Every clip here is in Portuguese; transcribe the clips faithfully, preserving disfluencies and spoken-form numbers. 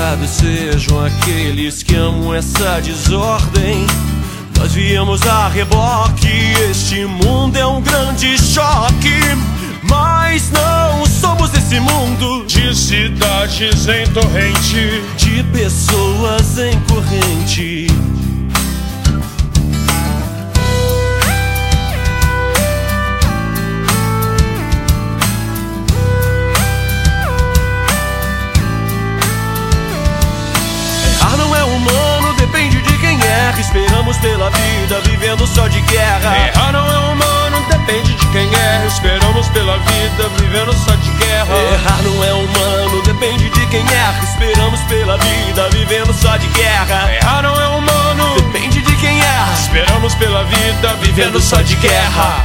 preparados sejam aqueles que amam essa desordem. Nós viemos a reboque, este mundo é um grande choque. Mas não somos desse mundo de cidades em torrente, de pessoas em corrente. Errar não é humano, depende de quem erra. Esperamos pela vida, vivendo só de guerra. Errar não é humano, depende de quem erra. Esperamos pela vida, vivendo só de guerra. Errar não é humano, depende de quem erra. Esperamos pela vida, vivendo só de guerra. Errar não é humano, depende de quem erra. Esperamos pela vida, vivendo só de guerra.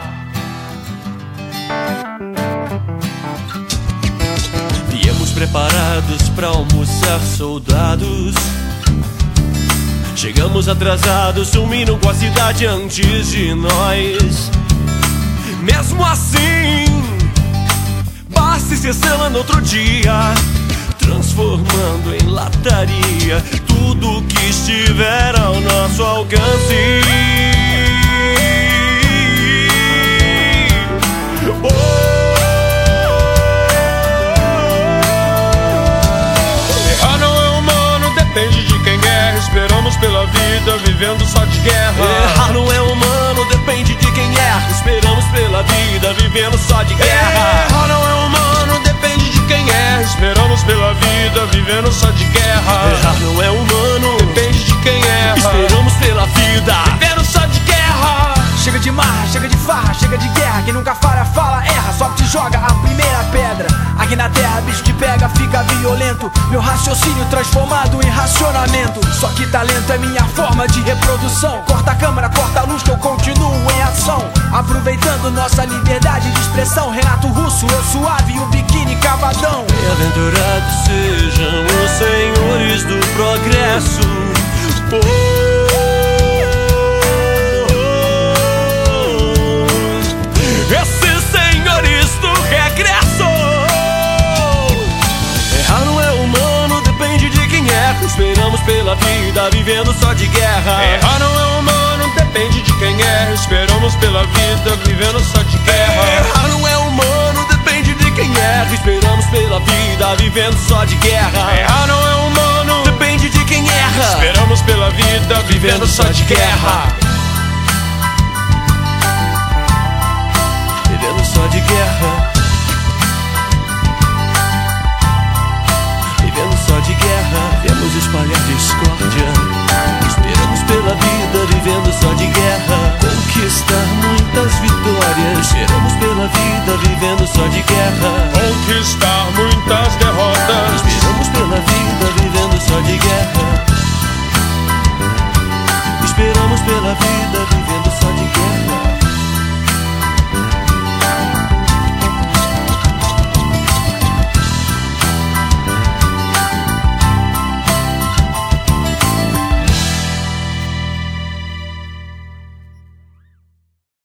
Viemos preparados pra almoçar, soldados. Chegamos atrasados, sumiram com a cidade antes de nós. Mesmo assim, basta esquecê-la no outro dia, transformando em lataria tudo que estiver ao nosso alcance. Errar não é humano, depende de quem erra. Esperamos pela vida, vivendo só de guerra. Errar não é humano, depende de quem erra. Esperamos pela vida, vivendo só de guerra. Errar não é humano, depende de quem erra. Esperamos pela vida, vivendo só de guerra. Errar não é humano, depende de quem erra. Esperamos pela vida, vivendo só de guerra. Chega de marra, chega de farra, chega de guerra. Quem nunca falha, fala, erra, só te joga a primeira pedra. Aqui na terra, bicho que pega, fica violento. Meu raciocínio transformado em racionamento. Só que talento é minha forma de reprodução. Corta a câmera, corta a luz que eu continuo em ação. Aproveitando nossa liberdade de expressão. Renato Russo, eu suave e o biquíni cavadão. Bem-aventurados sejam os senhores do progresso. Oh, esses senhores do regresso. Errar não é humano, depende de quem erra. Esperamos pela vida, vivendo só de guerra. Errar não é humano, depende de quem erra. Esperamos pela vida, vivendo só de guerra. Errar não é humano, depende de quem erra. Esperamos pela vida, vivendo só de guerra. Errar não é humano, depende de quem erra. Esperamos pela vida, vivendo só de guerra. Vivendo só de guerra. Vivendo só de guerra. Viemos espalhar discórdia. Esperamos pela vida, vivendo só de guerra. Conquistar muitas vitórias. Esperamos pela vida, vivendo só de guerra.